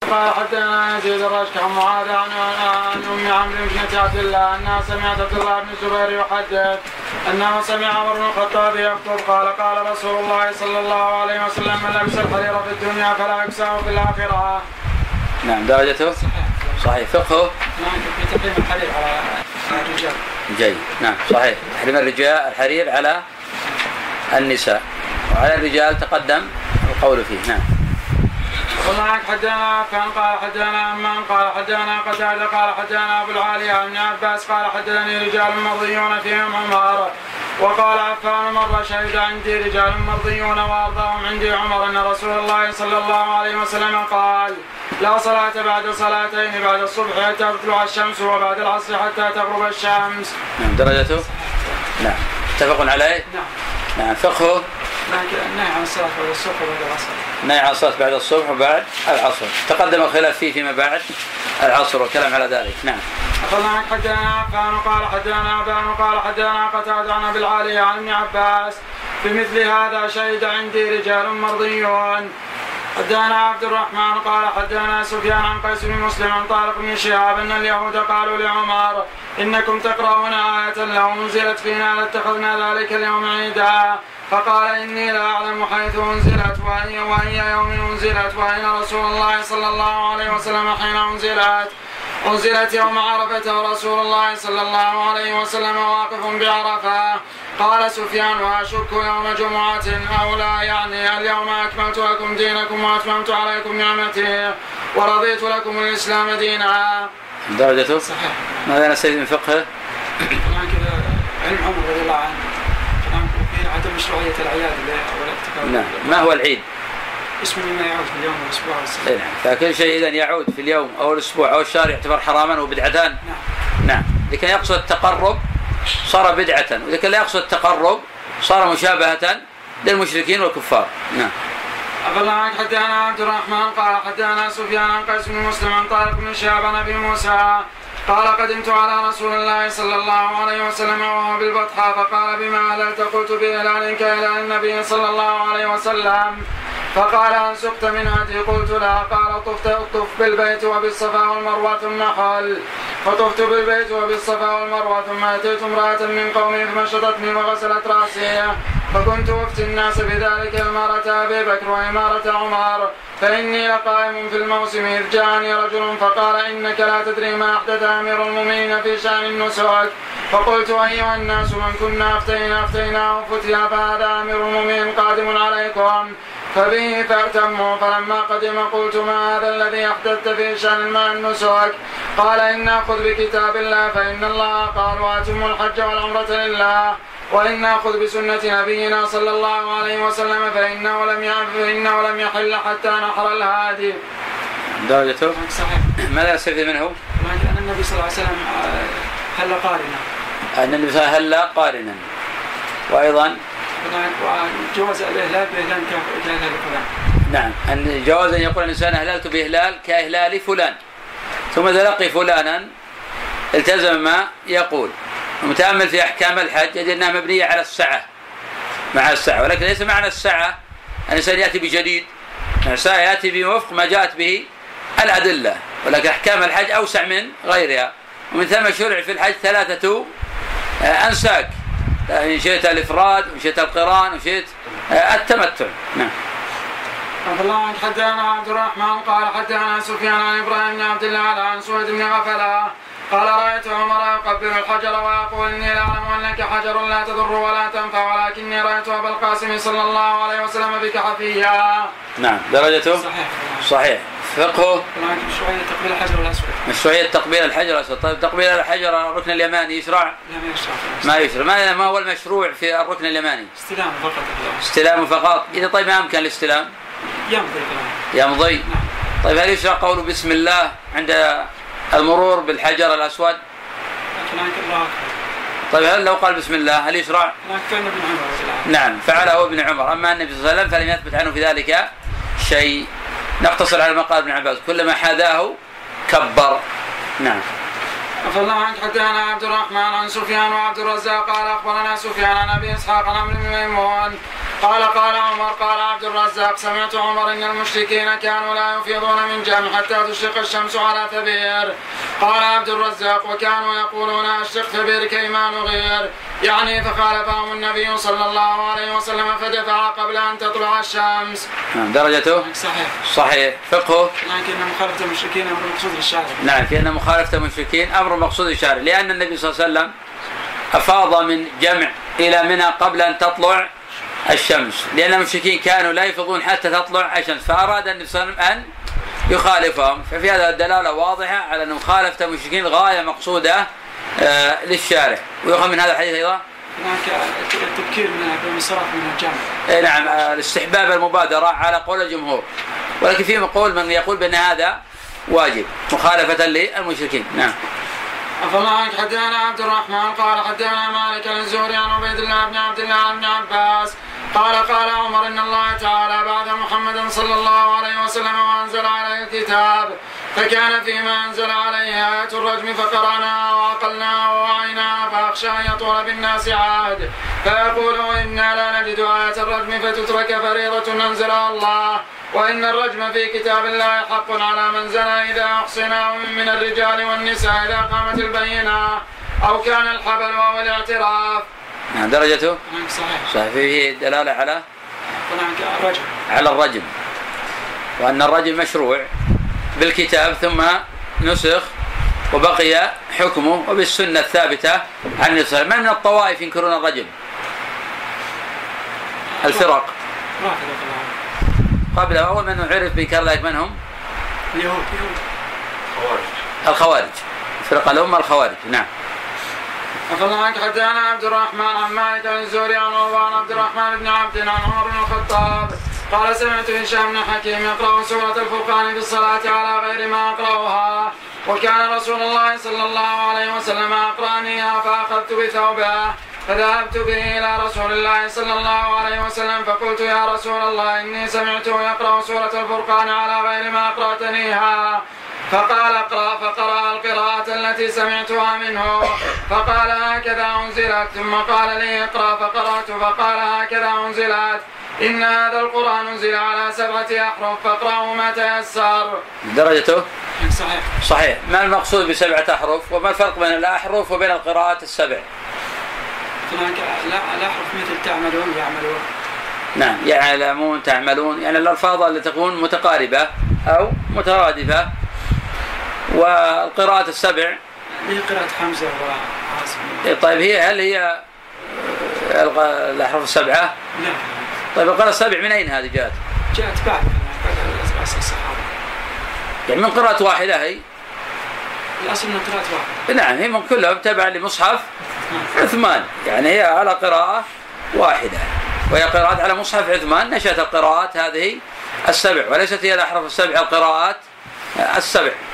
قال حدثنا يزيد الرشك عن معاذ عن ام عمرو بن عبد الله انها سمعت عبد الله بن الزبير يحدث انه سمع عمر بن الخطاب يخطب قال رسول الله صلى الله عليه وسلم من لبس الحرير في الدنيا فلا يكساه في الاخره. نعم درجته صحيح. فقهه في تحريم الحرير على الرجال جيد. نعم صحيح. تحريم الحرير على النساء وعلى الرجال تقدم القول فيه. نعم. ومعك حدثنا عفان قال حدثنا عمان قال حدثنا قتادة قال حدثنا ابو العالية عن عباس قال حدثني رجال مرضيون فيهم عمر. وقال عفان مرة شهد عندي رجال مرضيون وارضاهم عندي عمر ان رسول الله صلى الله عليه وسلم قال لا صلاة بعد صلاتين بعد الصبح حتى تطلع الشمس وبعد العصر حتى تغرب الشمس. نعم درجته. نعم اتفق عليه. نعم. فقهه النهي عن الصلاة بعد الصبح وبعد العصر. النهي عن الصلاة بعد الصبح وبعد العصر تقدم الخلاف فيما بعد العصر والكلام على ذلك. نعم. أخذنا حدثنا عفان قال حدثنا أبان قال حدثنا قتادة عن أبي العالية عن ابن عباس بمثل هذا شهد عندي رجال مرضيون. حدثنا عبد الرحمن قال حدثنا سفيان عن قيس بن مسلم عن طارق بن شهاب أن اليهود قالوا لعمر إنكم تقرؤون آية لو أنزلت فينا لاتخذنا ذلك اليوم عيدا. فقال إني لا أعلم حيث أنزلت وأي يوم أنزلت وأين رسول الله صلى الله عليه وسلم حين أنزلت يوم عرفة ورسول الله صلى الله عليه وسلم واقف بعرفة. قال سفيان وأشك يوم جمعة أو لا يعني اليوم أكملت لكم دينكم وأتممت عليكم نعمتي ورضيت لكم الإسلام دينا. درجته صحيح. ماذا نستفيد من فقهه؟ علم عمر رضي الله عنه في عدم مشروعية الأعياد والاحتفال. نعم. ما هو العيد؟ اسم ما يعود في اليوم والأسبوع والسنة. نعم. فكل شيء إذن يعود في اليوم أو الأسبوع أو الشهر يعتبر حراما وبدعتان. نعم. إذا كان يقصد التقرب صار بدعة وإذا كان لا يقصد التقرب صار مشابهة للمشركين والكفار. نعم. أخبرنا حدثنا عبد الرحمن قال حدثنا سفيان عن قيس بن مسلم عن طارق بن شهاب عن أبي موسى قال قدمت على رسول الله صلى الله عليه وسلم وهو بالبطحاء فقال بما أهللت قلت بإهلال كإهلال النبي صلى الله عليه وسلم فقال هل سقت من هدي قلت لا. قال طف بالبيت وبالصفا والمروة ثم حل فطفت بالبيت وبالصفا والمروة ثم أتيت امرأة من قومي فمشطتني وغسلت رأسي فكنت أفتي الناس بذلك إمارة أبي بكر وإمارة عمر فإني لقائم في الموسم إذ جاءني رجل فقال إنك لا تدري ما أحدث أمير المؤمنين في شأن النسك. فقلت أيها الناس من كنا أفتيناه فتيا فهذا أمير المؤمنين قادم عليكم فبه فأتموا. فلما قدم قلت ما هذا الذي أحدثت في شأن النسك؟ قال إن نأخذ بكتاب الله فإن الله قال وأتموا الحج والعمرة لله وإن نأخذ بسنة نبينا صلى الله عليه وسلم فإنه لم يحل حتى نحر الهادي. درجته صحيح. ماذا نستفيد منه؟ أن النبي صلى الله عليه وسلم هل قارنا. أن النبي صلى الله عليه وسلم هل قارنا وأيضا جواز الإهلال بإهلال كإهلال فلان. نعم. أن جواز أن يقول الإنسان أهللت بإهلال كإهلال فلان ثم إذا لقي فلانا التزم ما يقول. ومتأمل في أحكام الحج يجد أنها مبنية على السعة مع السعة ولكن ليس معنى السعة أن الإنسان يأتي بجديد. السعة يأتي بوفق ما جاءت به الأدلة ولكن أحكام الحج أوسع من غيرها. ومن ثم شرع في الحج 3 أنساك إن شئت الإفراد وإن شئت القران وإن شئت التمتع. نعم. الله حدثنا عبد الرحمن قال حدثنا سفيان عن إبراهيم بن عبد الله عن سويد بن غفلة قال رأيت عمر يقبل الحجر ويقول إني لا أعلم أنك حجر لا تضر ولا تنفع ولكني رأيت أبا القاسم صلى الله عليه وسلم بك حفيا. نعم. درجته صحيح. فقهه مشروعية تقبيل الحجر الأسود. مشروعية تقبيل الحجر الأسود. طيب تقبيل الحجر الركن اليماني يشرع؟ لا ما يشرع. ما هو المشروع في الركن اليماني؟ استلام فقط. استلام فقط. إذا طيب ما أمكن الاستلام؟ يمضي. نعم. طيب هل يشرع قوله بسم الله عند المرور بالحجر الأسود؟ طيب هل لو قال بسم الله هل يشرع؟ نعم فعله ابن عمر. أما النبي صلى الله عليه وسلم فلم يثبت عنه في ذلك شيء. نقتصر على ما قال ابن عباس كلما حاذاه كبر. نعم. أفضل عنك حدثنا عبد الرحمن عن سفيان وعبد الرزاق قال أخبرنا سفيان عن أبي إسحاق عن عمرو بن ميمون قال عمر قال عبد الرزاق سمعت عمر إن المشركين كانوا لا يفيضون من جمع حتى تشرق الشمس على ثبير. قال عبد الرزاق وكانوا يقولون أشرق ثبير كيما نغير، يعني فخالفهم النبي صلى الله عليه وسلم فدفع قبل أن تطلع الشمس. درجته صحيح. فقهه لكن مخالفة المشركين أمر مقصود للشارع. نعم، فإن مخالفة المشركين أمر مقصود للشارع، لأن النبي صلى الله عليه وسلم أفاض من جمع إلى منى قبل أن تطلع الشمس، لأن المشركين كانوا لا يفضون حتى تطلع الشمس، فأراد النبي صلى الله عليه وسلم أن يخالفهم. ففي هذا الدلالة واضحة على أن مخالفة المشركين غاية مقصودة للشارع. ويؤخذ من هذا الحديث أيضا التبكير من الصراف من الجمع. نعم، الاستحباب المبادرة على قول الجمهور، ولكن في قول من يقول بأن هذا واجب مخالفة للمشركين. نعم. أفمعك حدثنا عبد الرحمن قال حدثنا مالك الزهري عن عبيد الله بن عبد الله بن عباس قال عمر إن الله تعالى بعث محمدا صلى الله عليه وسلم وأنزل عليه الكتاب، فكان فيما أنزل عليه آية الرجم فقرأناها وعقلناها ووعيناها، فأخشى أن يطول بالناس عهد فيقولوا إنا لا نجد آية الرجم فتترك فريضة أنزلها الله، وإن الرجم في كتاب الله حق على من زنى إذا أحصناه من الرجال والنساء إذا قامت البينة أو كان الحبل أو الاعتراف. درجته صحيح. فيه دلالة على الرجم، وأن الرجم مشروع بالكتاب ثم نسخ وبقي حكمه وبالسنة الثابتة عن النبي صلى الله عليه وسلم. من الطوائف ينكرون الرجم؟ الفرق قبل أول من عرف بإنكار ذلك من هم؟ اليهود الخوارج، فرق الأمة الخوارج. نعم. أخبرناك حدثنا عبد الرحمن عن مالك الزهري عن عبد الرحمن بن عبد عن عمر بن الخطاب قال سمعت هشام بن حكيم يقرأ سورة الفرقان في الصلاة على غير ما أقرأها، وكان رسول الله صلى الله عليه وسلم أقرأنيها فأخذت بثوبه فذهبت به إلى رسول الله صلى الله عليه وسلم فقلت يا رسول الله إني سمعته يقرأ سورة الفرقان على غير ما أقرأتنيها، فقال اقرأ، فقرأ القراءة التي سمعتها منه فقال هكذا أنزلت، ثم قال لي اقرأ فقرأت فقال هكذا أنزلت، إن هذا القرآن أنزل على 7 أحرف فاقرأوا ما تيسر. درجته صحيح. ما المقصود ب7 أحرف وما الفرق بين الأحرف وبين القراءات ال7؟ الأحرف مثل تعملون يعملون. نعم، يعلمون تعملون، يعني الألفاظ التي تكون متقاربة أو مترادفة. والقراءة ال7 هي قراءة حمزة وعاصم. طيب هل هي الأحرف ال7؟ لا. طيب القراءة ال7 من أين هذه جاءت؟ جاءت بعد الصحابة، يعني من قراءة واحدة هي؟ الأصل من قراءة واحدة. نعم، هي من كلها تبع لمصحف عثمان، يعني هي على قراءة واحدة، وهي قراءات على مصحف عثمان. نشأت القراءات هذه ال7 وليست هي الأحرف ال7 القراءات ال7.